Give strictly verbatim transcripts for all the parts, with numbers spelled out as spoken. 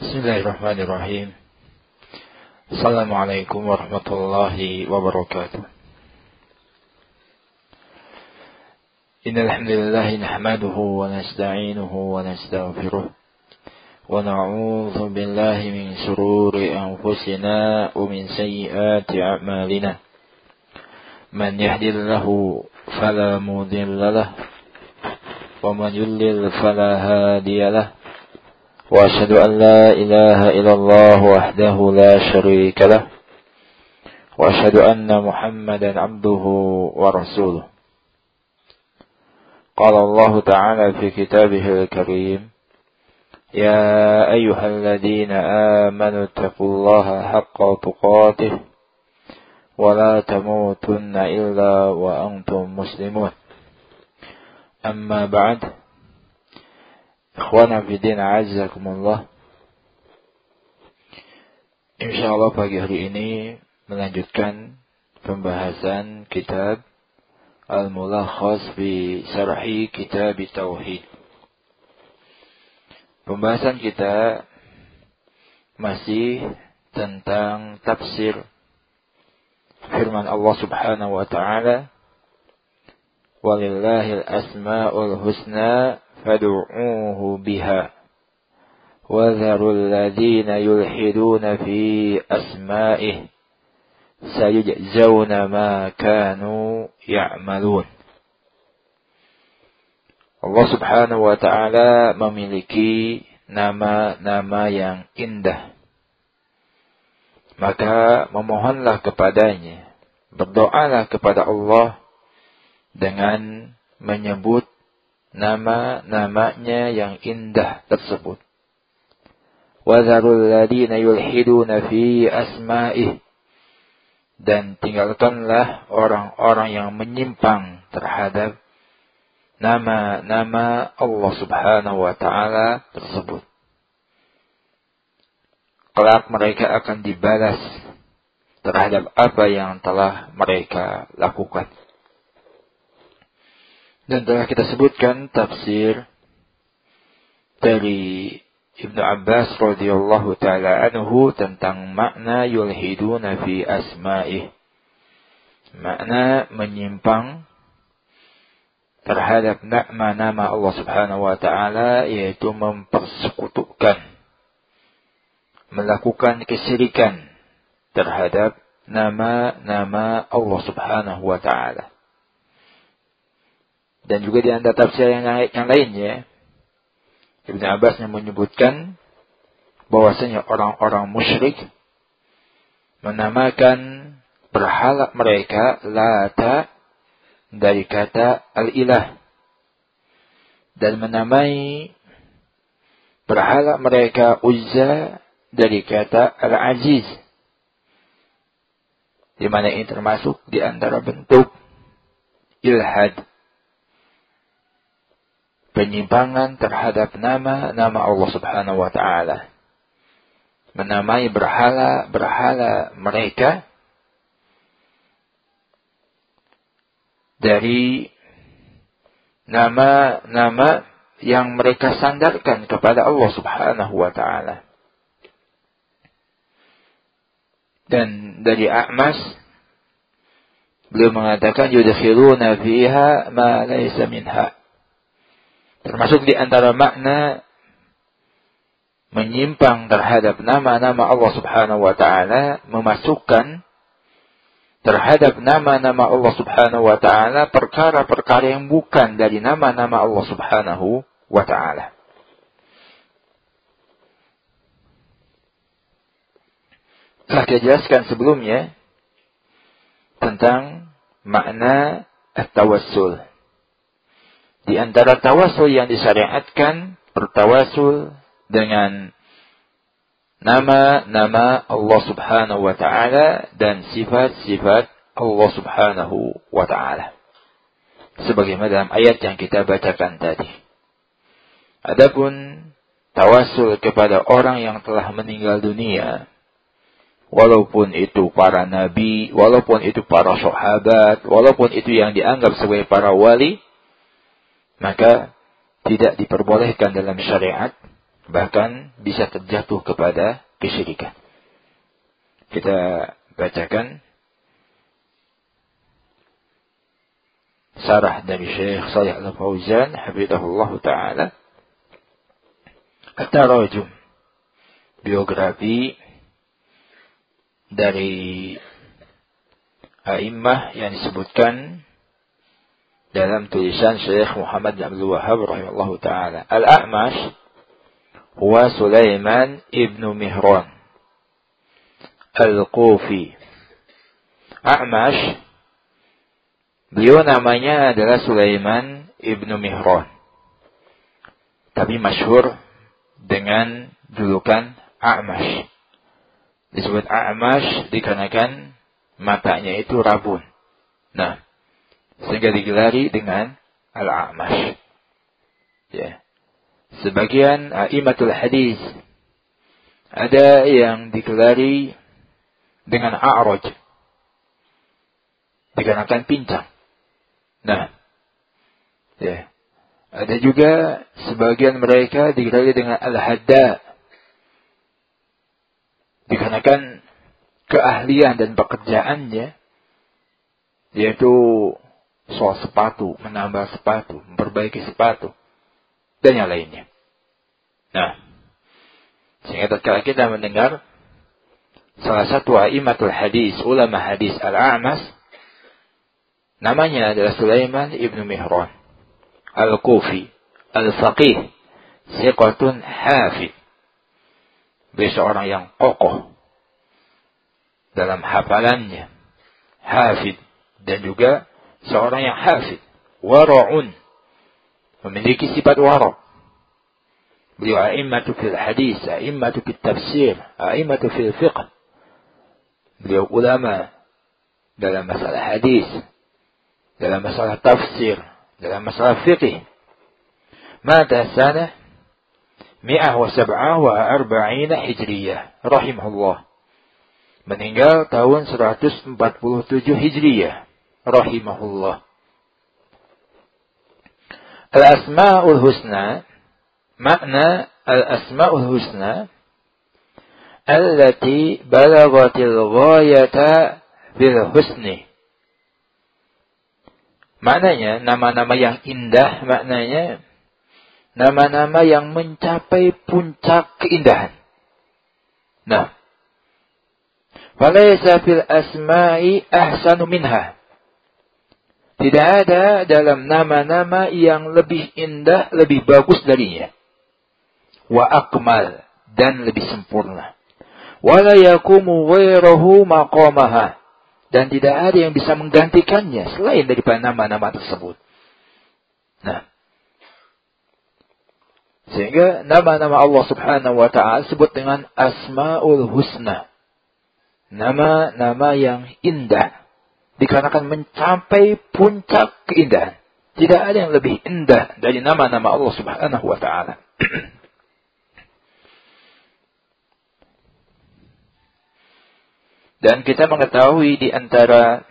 Bismillahirrahmanirrahim. Assalamualaikum warahmatullahi wabarakatuh. Innal hamdalillah nahmaduhu wa nasta'inuhu wa nastaghfiruh wa na'udzu billahi min shururi anfusina wa min sayyiati a'malina. Man yahdihillahu fala mudilla lahu wa man yudlil fala hadiya lahu. وأشهد أن لا إله إلا الله وحده لا شريك له وأشهد أن محمدا عبده ورسوله. قال الله تعالى في كتابه الكريم: يا أيها الذين آمنوا اتقوا الله حق تقاته ولا تموتن إلا وأنتم مسلمون. أما بعد. Ikhwana fiddin a'azzakumullah. Insyaallah pagi hari ini melanjutkan pembahasan kitab Al-Mulakhas fi Syarhi Kitab Tauhid. Pembahasan kita masih tentang tafsir firman Allah Subhanahu wa taala, "Walillahil asmaul husna fad'uuhu biha wa dharul ladzina yulhiduna fi asma'ihi sayujzauna ma kanu ya'malun." Allah Subhanahu wa taala memiliki nama-nama yang indah. Maka memohonlah kepadanya, berdoalah kepada Allah dengan menyebut nama-namanya yang indah tersebut. وَذَرُوا الَّذِينَ يُلْحِدُونَ فِي أَسْمَائِهِ, dan tinggalkanlah orang-orang yang menyimpang terhadap nama-nama Allah Subhanahu wa taala tersebut. Kelak mereka akan dibalas terhadap apa yang telah mereka lakukan. Dan telah kita sebutkan tafsir dari Ibnu Abbas radhiyallahu taala anhu tentang makna yulhiduna fi asma'ih. Makna menyimpang terhadap nama-nama Allah Subhanahu wa taala, yaitu mempersekutukan, melakukan kesyirikan terhadap nama-nama Allah Subhanahu wa taala. Dan juga di antara tafsir yang, yang lainnya, Ibnu Abbas yang menyebutkan bahwasanya orang-orang musyrik menamakan berhala mereka Lata dari kata al-ilah, dan menamai berhala mereka Uzza dari kata al-aziz, di mana ini termasuk di antara bentuk ilhad, penyimpangan terhadap nama-nama Allah Subhanahu wa taala. Menamai berhala-berhala mereka dari nama-nama yang mereka sandarkan kepada Allah Subhanahu wa taala. Dan dari A'mas, beliau mengatakan yudkhiluna fiha ma laysa minha. Termasuk di antara makna menyimpang terhadap nama-nama Allah Subhanahu wa taala, memasukkan terhadap nama-nama Allah Subhanahu wa taala perkara-perkara yang bukan dari nama-nama Allah Subhanahu wa taala. Telah kita jelaskan sebelumnya tentang makna at-tawassul. Di antara tawasul yang disyariatkan, bertawasul dengan nama-nama Allah Subhanahu wa taala dan sifat-sifat Allah Subhanahu wa taala. Sebagaimana dalam ayat yang kita bacakan tadi. Adapun tawasul kepada orang yang telah meninggal dunia, walaupun itu para nabi, walaupun itu para sahabat, walaupun itu yang dianggap sebagai para wali, maka tidak diperbolehkan dalam syariat bahkan bisa terjatuh kepada kesyirikan. Kita bacakan sarah dari Syekh Shalih Al-Fauzan hafizahullah taala, at-tarajum, biografi dari a'immah yang disebutkan dalam tulisan Syekh Muhammad bin Abdul Wahhab rahimahullahu taala. Al-A'mash huwa Sulaiman ibnu Mihran Al-Kufi. A'mash, beliau namanya adalah Sulaiman ibnu Mihran, tapi masyhur dengan julukan A'mash. Disebut A'mash dikarenakan matanya itu rabun. Nah, sehingga digelari dengan Al-A'mash. Ya. Sebagian a'immatul hadis ada yang digelari dengan A'raj, dikarenakan pincang. Nah, ya. Ada juga sebagian mereka digelari dengan Al-Hadda, dikarenakan keahlian dan pekerjaannya, yaitu soal sepatu, menambal sepatu, memperbaiki sepatu, dan yang lainnya. Nah, sehingga tatkala kita mendengar salah satu a'immatul hadis, ulama hadis Al-A'mash, namanya adalah Sulaiman ibnu Mihran Al-Kufi, Al-Faqih, Siqatun Hafid. Beliau seorang yang kokoh dalam hafalannya, hafid, dan juga seorang yang hafid, wara'un, memiliki sifat wara'. Beliau a'immatu fil hadis, a'immatu fil tafsir, a'immatu fil fiqh. Beliau ulama dalam masalah hadis, dalam masalah tafsir, dalam masalah fiqh. Mata sanah mi'ah wa sab'ah wa arba'ina hijriyah, rahimahullah. Meninggal tahun seratus empat puluh tujuh hijriyah, rahimahullah. Al-Asma'ul Husna, makna Al-Asma'ul Husna allati balaghatil ghayata bil husni. Maknanya nama-nama yang indah, maknanya nama-nama yang mencapai puncak keindahan. Nah, falaysa fil asma'i ahsanu minha. Tidak ada dalam nama-nama yang lebih indah, lebih bagus darinya. Wa akmal, dan lebih sempurna. Wala yakumu ghairahu maqamaha, dan tidak ada yang bisa menggantikannya selain daripada nama-nama tersebut. Nah, sehingga nama-nama Allah Subhanahu wa taala disebut dengan Asmaul Husna. Nama-nama yang indah, dikarenakan mencapai puncak keindahan. Tidak ada yang lebih indah dari nama-nama Allah Subhanahu wa taala. Dan kita mengetahui di antara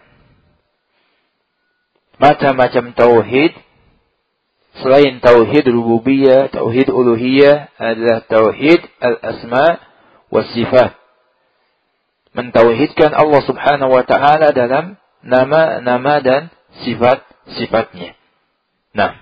macam-macam tauhid, selain tauhid rububiyah, tauhid uluhiyah, adalah tauhid al-asma wa sifat. Mentauhidkan Allah Subhanahu wa taala dalam nama-nama dan sifat-sifatnya. Nah,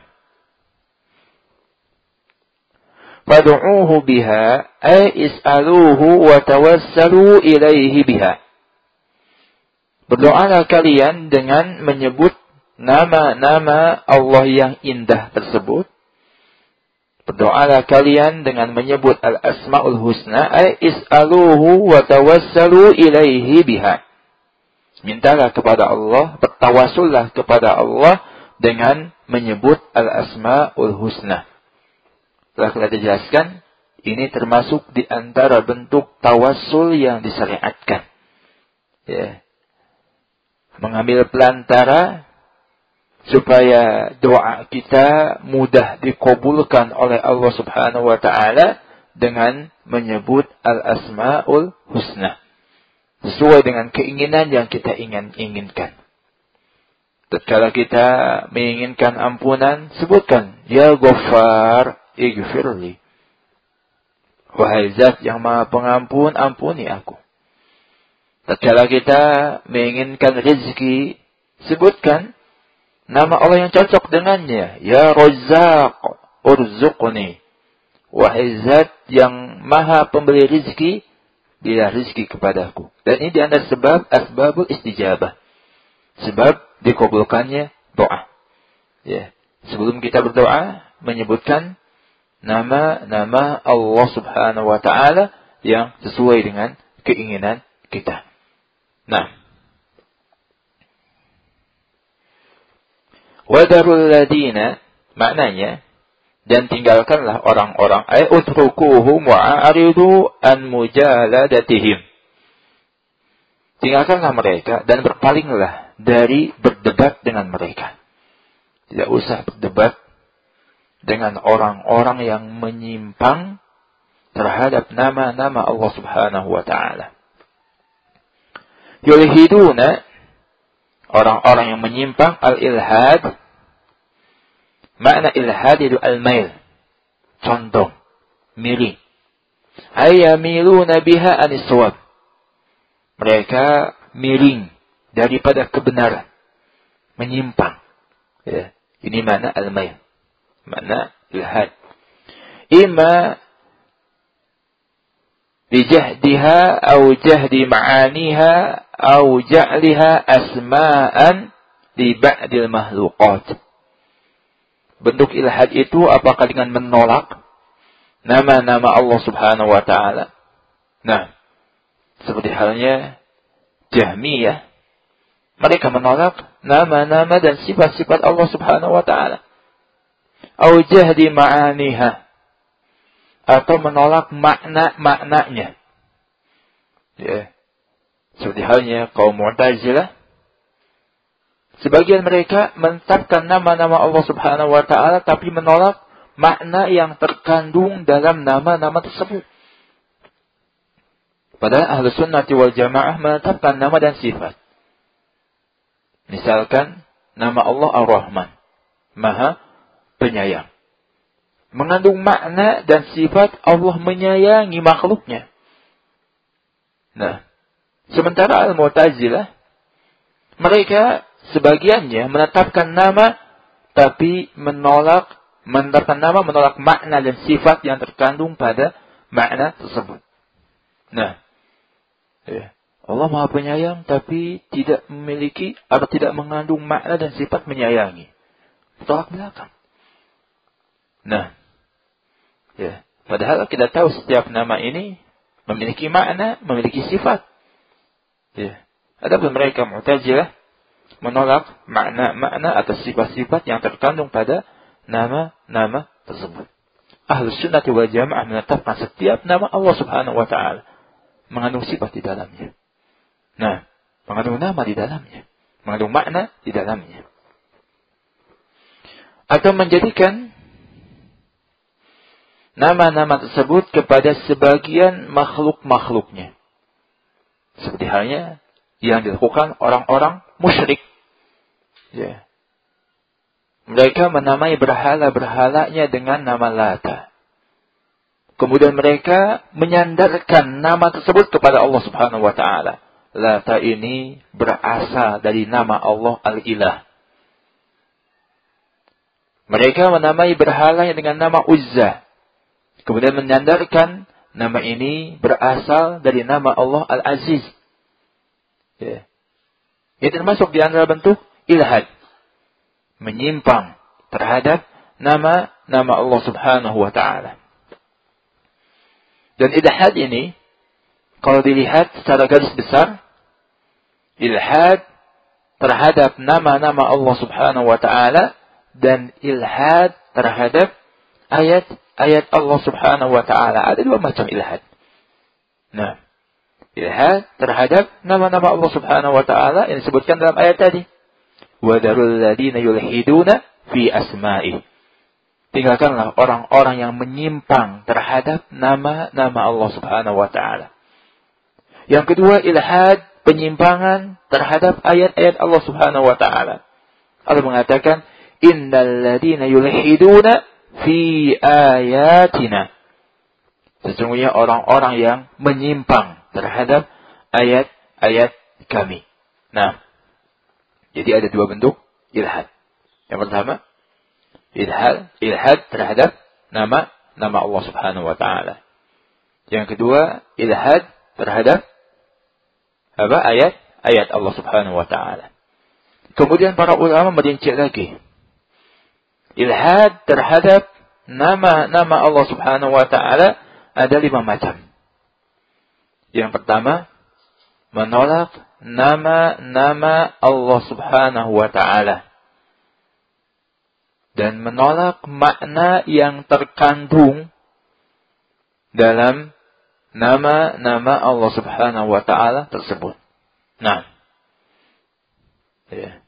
fad'uuhu biha ay is'aluhu wa tawassalu ilaihi biha. Berdoalah kalian dengan menyebut nama-nama Allah yang indah tersebut. Berdoalah kalian dengan menyebut al-asma'ul husna ay is'aluhu wa tawassalu ilaihi biha. Mintalah kepada Allah, bertawassullah kepada Allah dengan menyebut al-asma'ul husna. Telah kita jelaskan, ini termasuk di antara bentuk tawassul yang disyariatkan. Ya. Mengambil pelantara supaya doa kita mudah dikabulkan oleh Allah Subhanahu wa taala dengan menyebut al-asmaul husna sesuai dengan keinginan yang kita ingin inginkan. Tatkala kita menginginkan ampunan, sebutkan ya Ghaffar ighfirli. Wahai zat yang maha pengampun, ampuni aku. Tatkala kita menginginkan rezeki, sebutkan nama Allah yang cocok dengannya. Ya Razzaq, urzuqni. Wahai zat yang maha pemberi rezeki, berilah rezeki kepadaku. Dan ini di antara sebab asbabul istijabah. Sebab dikabulkannya doa. Ya. Sebelum kita berdoa, menyebutkan nama-nama Allah Subhanahu wa taala yang sesuai dengan keinginan kita. Nah, wadarul ladina maknanya, dan tinggalkanlah orang-orang ay utrukuhum wa a'ridu an mujaladatihim. Tinggalkanlah mereka dan berpalinglah dari berdebat dengan mereka. Tidak usah berdebat dengan orang-orang yang menyimpang terhadap nama-nama Allah Subhanahu wa taala. Yulhiduna, orang-orang yang menyimpang, al-ilhad. Makna ilhad itu al-mail, condong, miring. Ayamiluna biha anis shawab. Mereka miring daripada kebenaran, menyimpang. Ya, ini makna al-mail. Makna ilhad. Ima bijahdiha au jahdi ma'aniha au ja'liha asma'an li ba'dil mahluqat. Bentuk ilhad itu apakah dengan menolak nama-nama Allah Subhanahu wa taala. Nah, seperti halnya Jahmiyah, mereka menolak nama-nama dan sifat-sifat Allah Subhanahu wa taala. Au jahdi ma'aniha, atau menolak makna-maknanya. Ya. Seperti halnya kaum Mu'tazilah, sebagian mereka menetapkan nama-nama Allah Subhanahu wa taala tapi menolak makna yang terkandung dalam nama-nama tersebut. Padahal Ahlus Sunnah wal Jamaah menetapkan nama dan sifat. Misalkan nama Allah Ar-Rahman, Maha Penyayang. Mengandung makna dan sifat Allah menyayangi makhluknya. Nah, sementara Al-Mu'tazilah, mereka sebagiannya menetapkan nama tapi menolak menetapkan nama menolak makna dan sifat yang terkandung pada makna tersebut. Nah, ya, Allah Maha Penyayang tapi tidak memiliki atau tidak mengandung makna dan sifat menyayangi. Tolak belakang. Nah, ya, padahal kita tahu setiap nama ini memiliki makna, memiliki sifat. Ya, adapun mereka Mu'tazilah menolak makna-makna atau sifat-sifat yang terkandung pada nama-nama tersebut. Ahlus Sunnah wal Jamaah menetapkan setiap nama Allah Subhanahu wa taala mengandung sifat di dalamnya. Nah, mengandung nama di dalamnya, mengandung makna di dalamnya. Atau menjadikan nama-nama tersebut kepada sebagian makhluk-makhluknya. Seperti halnya yang dilakukan orang-orang musyrik. Ya. Mereka menamai berhala-berhalanya dengan nama Lata. Kemudian mereka menyandarkan nama tersebut kepada Allah Subhanahu wa taala. Lata ini berasal dari nama Allah Al-Ilah. Mereka menamai berhalanya dengan nama Uzza. Kemudian menyandarkan nama ini berasal dari nama Allah Al-Aziz. Ya. Ini termasuk di antara bentuk ilhad. Menyimpang terhadap nama-nama Allah Subhanahu wa ta'ala. Dan ilhad ini, kalau dilihat secara garis besar, ilhad terhadap nama-nama Allah Subhanahu wa ta'ala dan ilhad terhadap ayat-ayat Allah Subhanahu wa ta'ala. Ada dua macam ilhad. Nah, ilhad terhadap nama-nama Allah Subhanahu wa ta'ala yang disebutkan dalam ayat tadi. Wadarul ladina yulhiduna fi asma'i. Tinggalkanlah orang-orang yang menyimpang terhadap nama-nama Allah Subhanahu wa ta'ala. Yang kedua, ilhad, penyimpangan terhadap ayat-ayat Allah Subhanahu wa ta'ala. Allah mengatakan, innal ladina yulhiduna fi ayatina. Sesungguhnya orang-orang yang menyimpang terhadap ayat-ayat kami. Nah, jadi ada dua bentuk ilhad. Yang pertama, ilhad, ilhad terhadap nama nama Allah Subhanahu wa taala. Yang kedua, ilhad terhadap apa? Ayat-ayat Allah Subhanahu wa taala. Kemudian para ulama merinci lagi. Ilhad terhadap nama-nama Allah Subhanahu wa taala ada lima macam. Yang pertama, menolak nama-nama Allah Subhanahu wa taala dan menolak makna yang terkandung dalam nama-nama Allah Subhanahu wa taala tersebut. Nah, ya.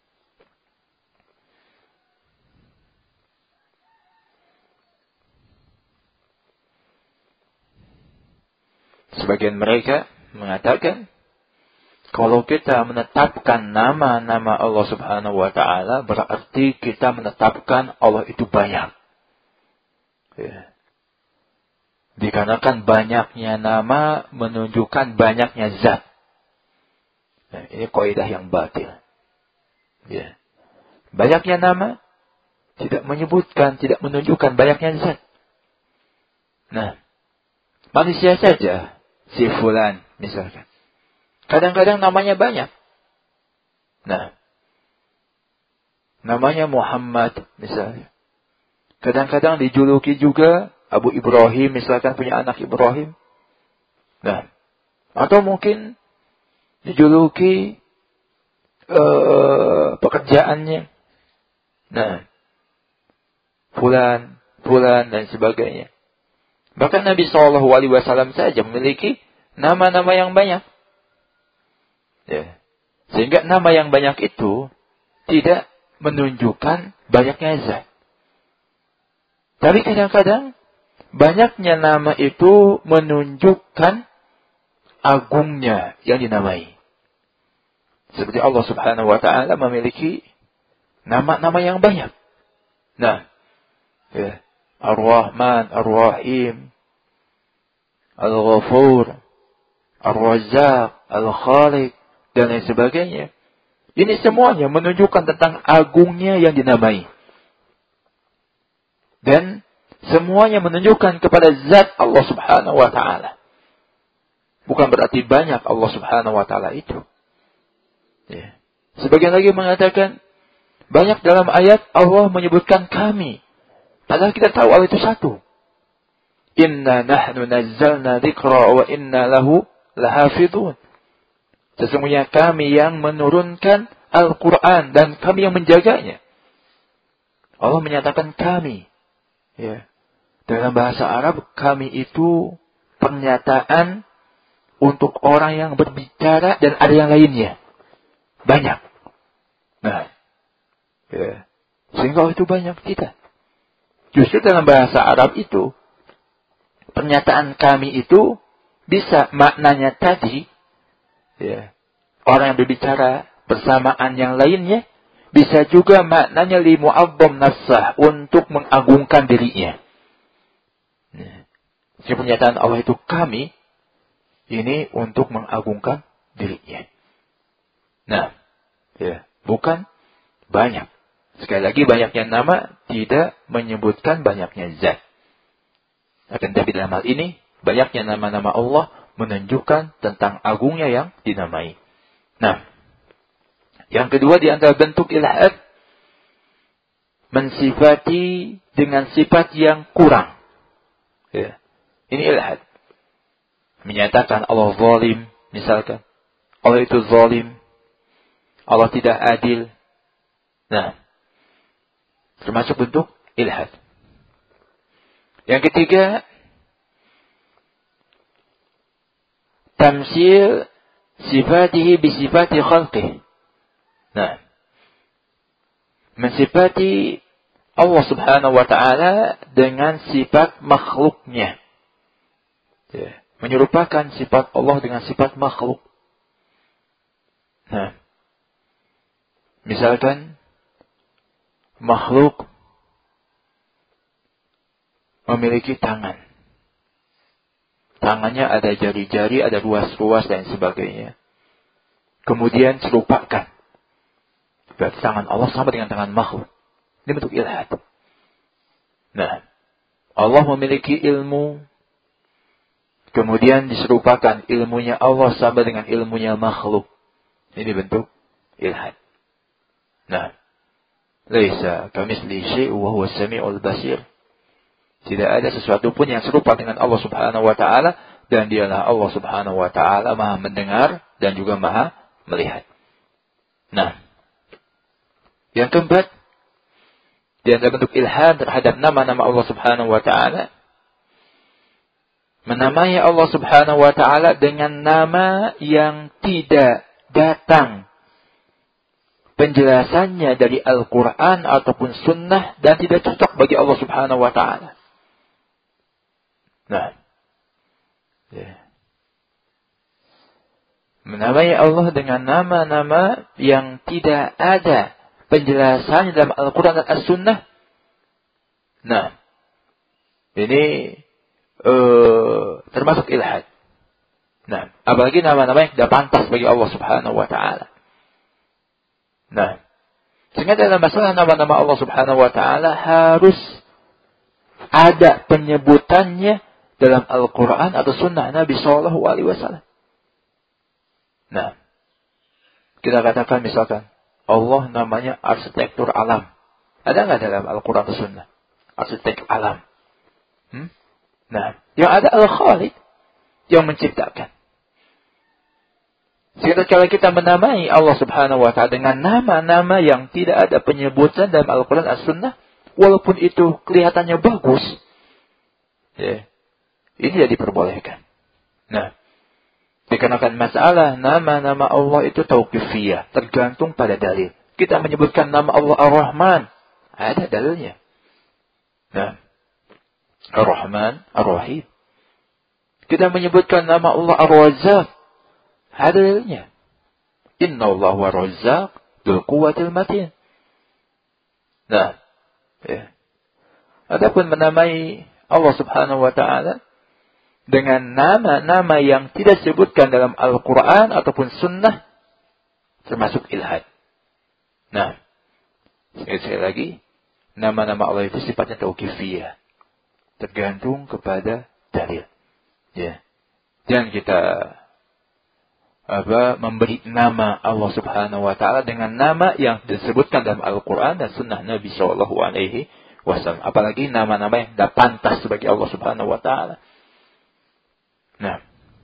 Sebagian mereka mengatakan, kalau kita menetapkan nama-nama Allah Subhanahu wa taala, berarti kita menetapkan Allah itu banyak. Ya. Dikarenakan banyaknya nama menunjukkan banyaknya zat. Nah, ini kaidah yang batil. Ya. Banyaknya nama tidak menyebutkan, tidak menunjukkan banyaknya zat. Nah, manusia saja, si fulan misalkan, kadang-kadang namanya banyak. Nah, namanya Muhammad misalnya. Kadang-kadang dijuluki juga Abu Ibrahim, misalkan punya anak Ibrahim. Nah, atau mungkin dijuluki uh, pekerjaannya. Nah, fulan, fulan dan sebagainya. Bahkan Nabi shallallahu alaihi wasallam saja memiliki nama-nama yang banyak. Ya. Sehingga nama yang banyak itu tidak menunjukkan banyaknya zat. Tapi kadang-kadang banyaknya nama itu menunjukkan agungnya yang dinamai. Seperti Allah Subhanahu wa taala memiliki nama-nama yang banyak. Nah, ya. Ar-Rahman, Ar-Rahim, Al-Ghafur, Ar-Razzaq, Al-Khaliq, dan lain sebagainya. Ini semuanya menunjukkan tentang agungnya yang dinamai. Dan semuanya menunjukkan kepada zat Allah Subhanahu wa ta'ala. Bukan berarti banyak Allah Subhanahu wa ta'ala itu. Ya. Sebagian lagi mengatakan, banyak dalam ayat Allah menyebutkan kami. Padahal kita tahu Allah itu satu. Inna nahnu nazzalna dzikra wa inna lahu lahafidun. Sesungguhnya kami yang menurunkan Al-Quran dan kami yang menjaganya. Allah menyatakan kami. Ya. Dalam bahasa Arab, kami itu pernyataan untuk orang yang berbicara dan ada yang lainnya. Banyak. Nah. Ya. Sehingga itu banyak tidak. Justru dalam bahasa Arab itu, pernyataan kami itu bisa maknanya tadi, ya, orang yang berbicara bersamaan yang lainnya, bisa juga maknanya li mu'azzam nafsah, untuk mengagungkan dirinya. Ya. Si pernyataan Allah itu kami, ini untuk mengagungkan dirinya. Nah, ya, bukan banyak. Sekali lagi banyaknya nama tidak menyebutkan banyaknya zat. Akan tapi dalam hal ini, banyaknya nama-nama Allah menunjukkan tentang agungnya yang dinamai. Nah, yang kedua di antara bentuk ilhad, mensifati dengan sifat yang kurang. Ya. Ini ilhad. Menyatakan Allah zalim, misalkan. Allah itu zalim. Allah tidak adil. Nah, termasuk bentuk ilhad. Yang ketiga, tamsil sifatihi bisifati khalqih. Nah, mensifati Allah Subhanahu wa ta'ala dengan sifat makhluknya. Ya, menyerupakan sifat Allah dengan sifat makhluk. Nah, misalkan makhluk memiliki tangan. tangannya ada jari-jari, ada ruas-ruas dan sebagainya. Kemudian serupakan. Berarti tangan Allah sama dengan tangan makhluk. Ini bentuk ilhad. Nah, Allah memiliki ilmu, kemudian diserupakan ilmunya Allah sama dengan ilmunya makhluk. Ini bentuk ilhad. Nah, laisa kamitslihi syai'un wa huwa as-sami'ul basir. Tidak ada sesuatu pun yang serupa dengan Allah Subhanahu wa taala, dan dialah Allah Subhanahu wa taala Maha mendengar dan juga Maha melihat. Nah, yang keempat, di antara bentuk ilhad terhadap nama-nama Allah Subhanahu wa taala, menamai Allah Subhanahu wa taala dengan nama yang tidak datang penjelasannya dari Al-Quran ataupun Sunnah dan tidak cocok bagi Allah Subhanahu wa taala. Nah, ya. Menamai Allah dengan nama-nama yang tidak ada penjelasannya dalam Al-Quran dan As-Sunnah. Nah, ini uh, termasuk ilhad. Nah, apalagi nama-nama yang tidak pantas bagi Allah Subhanahu wa taala. Nah, sehingga dalam masalah nama-nama Allah Subhanahu wa taala harus ada penyebutannya dalam Al-Quran atau Sunnah Nabi Shallallahu Alaihi Wasallam. Nah, kita katakan misalkan Allah namanya arsitektur alam. Ada nggak dalam Al-Quran atau Sunnah? Arsitek alam. Hmm? Nah, yang ada Al-Khaliq yang menciptakan. Sehingga kalau kita menamai Allah Subhanahu wa taala dengan nama-nama yang tidak ada penyebutan dalam Al-Quran dan As-Sunnah, walaupun itu kelihatannya bagus, ya, ini tidak diperbolehkan. Nah, dikarenakan masalah nama-nama Allah itu tauqifiyah, tergantung pada dalil. Kita menyebutkan nama Allah Ar-Rahman, ada dalilnya. Nah, Ar-Rahman, Ar-Rahim. Kita menyebutkan nama Allah Ar-Razzaq, ada dalilnya. Inna Allah wa Razzaq dzul quwwatil matin. Nah, ya. Adapun menamai Allah Subhanahu wa taala dengan nama-nama yang tidak disebutkan dalam Al-Quran ataupun Sunnah, termasuk ilhad. Nah, sekali lagi, nama-nama Allah itu sifatnya tauqifiyah, tergantung kepada dalil. Ya, jangan kita apa memberi nama Allah Subhanahu wa taala dengan nama yang disebutkan dalam Al-Quran dan Sunnah Nabi Shallallahu Alaihi Wasallam. Apalagi nama-nama yang tidak pantas bagi Allah Subhanahu wa taala. Nah,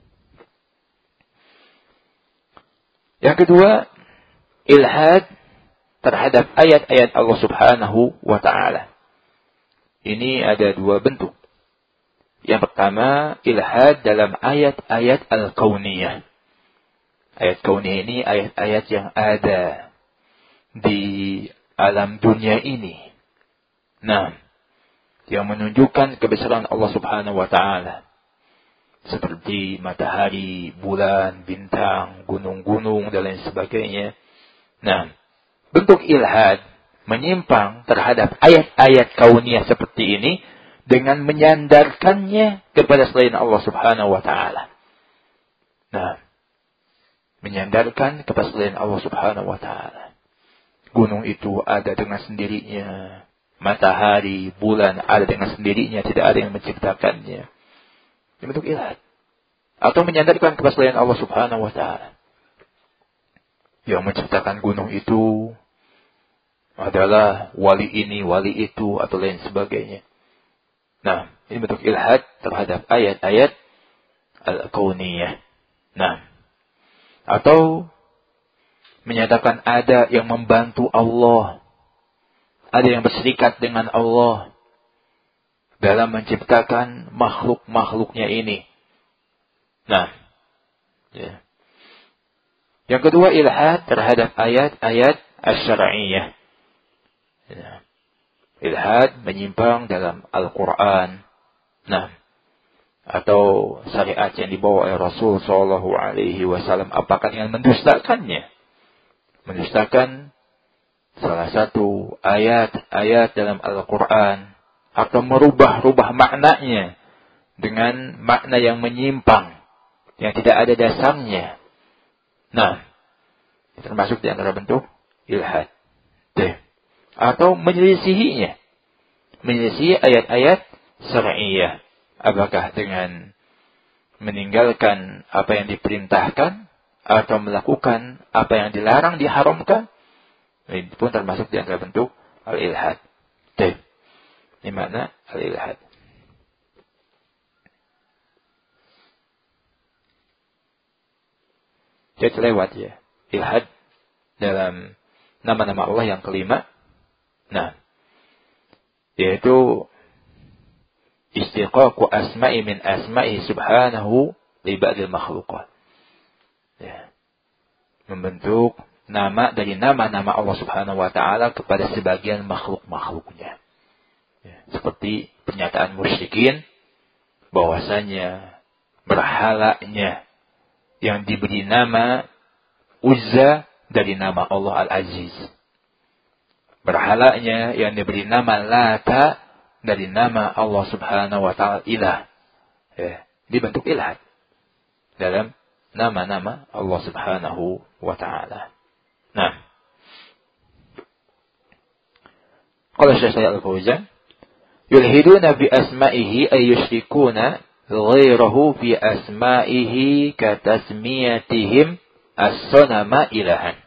yang kedua, ilhad terhadap ayat-ayat Allah Subhanahu wa taala. Ini ada dua bentuk. Yang pertama, ilhad dalam ayat-ayat al-kauniyah. Ayat kauniyah ini ayat-ayat yang ada di alam dunia ini. Nah, yang menunjukkan kebesaran Allah Subhanahu wa taala. Seperti matahari, bulan, bintang, gunung-gunung, dan lain sebagainya. Nah, bentuk ilhad menyimpang terhadap ayat-ayat kauniyah seperti ini dengan menyandarkannya kepada selain Allah Subhanahu wa taala. Nah, menyandarkan kepada selain Allah Subhanahu wa taala. Gunung itu ada dengan sendirinya, matahari, bulan ada dengan sendirinya, tidak ada yang menciptakannya. Ini bentuk ilhad. Atau menyandarkan kepada selain Allah Subhanahu wa taala. Yang menciptakan gunung itu adalah wali ini, wali itu, atau lain sebagainya. Nah, ini bentuk ilhad terhadap ayat-ayat al-kauniyah. Nah, atau menyatakan ada yang membantu Allah, ada yang berserikat dengan Allah dalam menciptakan makhluk-makhluknya ini. Nah, ya. Yang kedua, ilhad terhadap ayat-ayat asy-syar'iyyah. Ya. Ilhad menyimpang dalam Al-Quran. Nah, atau syariat yang dibawa oleh Rasul Shallallahu Alaihi Wasallam, apakah dengan mendustakannya? Mendustakan salah satu ayat-ayat dalam Al-Quran, atau merubah-rubah maknanya dengan makna yang menyimpang, yang tidak ada dasarnya. Nah, termasuk di antara bentuk ilhad. Tuh. Atau menyelisihinya. Menyelisihi ayat-ayat syar'iyyah. Apakah dengan meninggalkan apa yang diperintahkan atau melakukan apa yang dilarang, diharamkan? Ini pun termasuk di antara bentuk al-ilhad. Tuh. Ini makna al-ilhad. Jadi lewat ya. Ilhad dalam nama-nama Allah yang kelima. Nah. Yaitu istiqaqu asma'i min asma'i subhanahu li ba'dil makhluqat. Ya. Membentuk nama dari nama-nama Allah subhanahu wa ta'ala kepada sebagian makhluk-makhluknya. Ya. Seperti pernyataan musyrikin bahwasanya berhalanya yang diberi nama Uzza dari nama Allah Al-Aziz. Berhalanya yang diberi nama Lata dari nama Allah subhanahu wa ta'ala Ilah. Ya, dibentuk ilhad dalam nama-nama Allah subhanahu wa ta'ala. Nah, qala Syekh Al-Fauzan, yulhiduna bi asma'ihi ay yushrikuna ghairahu fi asma'ihi katasmiyatihim as-sanama ilahan.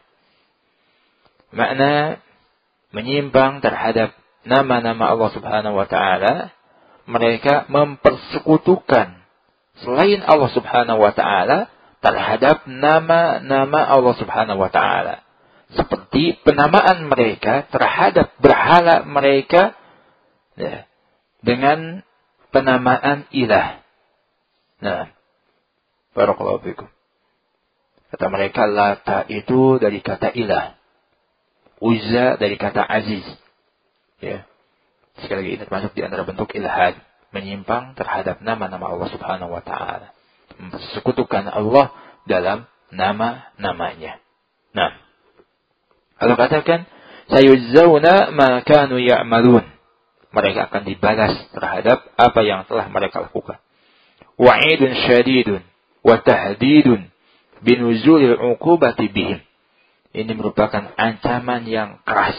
Makna menyimpang terhadap nama-nama Allah subhanahu wa ta'ala, mereka mempersekutukan selain Allah subhanahu wa ta'ala terhadap nama-nama Allah subhanahu wa ta'ala. Seperti penamaan mereka terhadap berhala mereka ya, dengan penamaan ilah. Nah, barakallahu fikum. Kata mereka Lata itu dari kata ilah. Uzza dari kata aziz. Ya. Sekali lagi ini termasuk di antara bentuk ilhad. Menyimpang terhadap nama-nama Allah subhanahu wa ta'ala. Mempersekutukan Allah dalam nama-namanya. Nah. Allah katakan, sayuzzawna ma kanu ya'malun. Mereka akan dibalas terhadap apa yang telah mereka lakukan. Wa'idun syadidun wa tahdidun binuzulil uqubati bihim. Ini merupakan ancaman yang keras.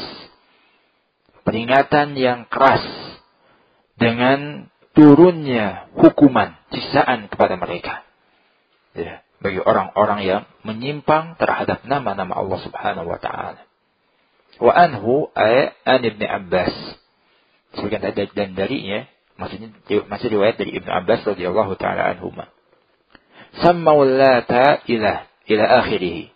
Peringatan yang keras dengan turunnya hukuman sisaan kepada mereka. Ya, bagi orang-orang yang menyimpang terhadap nama-nama Allah Subhanahu wa taala. Wa anhu ay an Ibnu Abbas. Sebagian dan darinya, maksudnya masih riwayat dari Ibnu Abbas radhiyallahu taala anhuma. Sammau Lata ilah ila akhirih.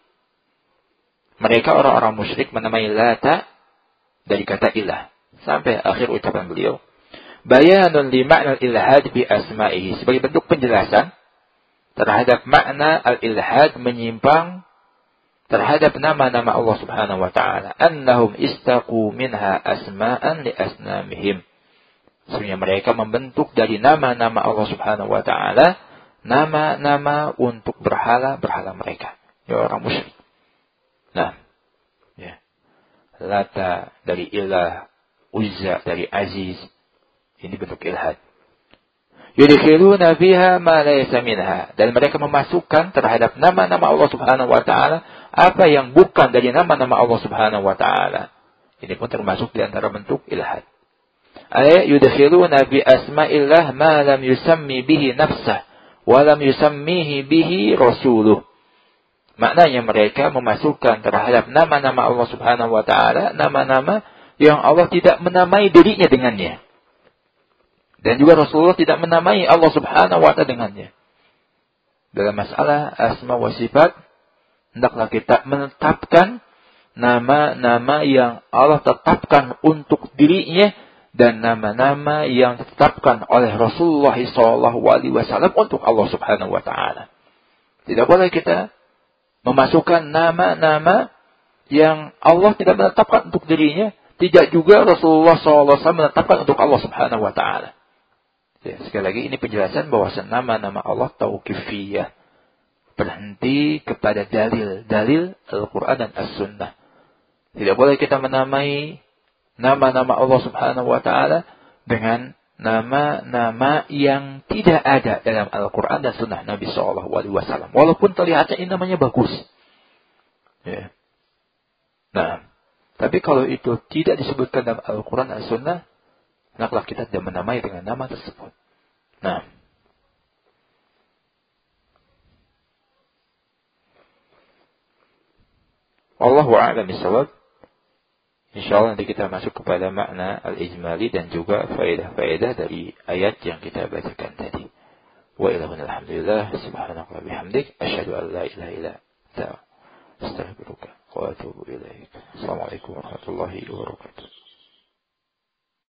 Mereka orang-orang musyrik menamai Lata dari kata ilah sampai akhir ucapan beliau. Bayanun li ma'na al-ilhad bi asma'ihi, sebagai bentuk penjelasan terhadap makna al-ilhad, menyimpang terhadap nama-nama Allah Subhanahu wa taala. Annahum istaqu minha asma'an li asnamihim. Sebenarnya mereka membentuk dari nama-nama Allah Subhanahu wa taala nama-nama untuk berhala-berhala mereka. Ya, orang musyrik. Nah, ya. Lata dari ilah, Uzza dari aziz. Ini bentuk ilhad. Yudkhiluna fiha ma laysa minha, dan mereka memasukkan terhadap nama-nama Allah Subhanahu wa taala apa yang bukan dari nama-nama Allah Subhanahu wa taala. Ini pun termasuk di antara bentuk ilhad. Ay yudkhiluna bi asma'illah ma lam yusammi bihi nafsah wa lam yusammihi bihi rasuluh. Maknanya mereka memasukkan terhadap nama-nama Allah Subhanahu wa taala nama-nama yang Allah tidak menamai dirinya dengannya. Dan juga Rasulullah tidak menamai Allah Subhanahu wa ta'ala dengannya. Dalam masalah asma wa sifat, hendaklah kita menetapkan nama-nama yang Allah tetapkan untuk dirinya dan nama-nama yang ditetapkan oleh Rasulullah shallallahu alaihi wasallam untuk Allah Subhanahu wa ta'ala. Tidak boleh kita memasukkan nama-nama yang Allah tidak menetapkan untuk dirinya, tidak juga Rasulullah shallallahu alaihi wasallam menetapkan untuk Allah Subhanahu wa ta'ala. Ya, sekali lagi ini penjelasan bahwa nama-nama Allah tauqifiyah, berhenti kepada dalil-dalil Al-Quran dan As-Sunnah. Tidak boleh kita menamai nama-nama Allah Subhanahu wa ta'ala dengan nama-nama yang tidak ada dalam Al-Quran dan Sunnah Nabi Shallallahu Alaihi Wasallam. Walaupun terlihatnya ini namanya bagus. Ya. Nah, tapi kalau itu tidak disebutkan dalam Al-Quran dan Sunnah, hendaklah kita tidak menamai dengan nama tersebut. Nah, Wallahu a'lam bishawab. InsyaAllah nanti kita masuk kepada makna al-ijmali dan juga faedah-faedah dari ayat yang kita bacakan tadi. Wa ilahuna alhamdulillah, subhanallah bihamdik, asyhadu an la ilaha illa anta, astaghfiruka wa atubu ilaik. Assalamualaikum warahmatullahi wabarakatuh.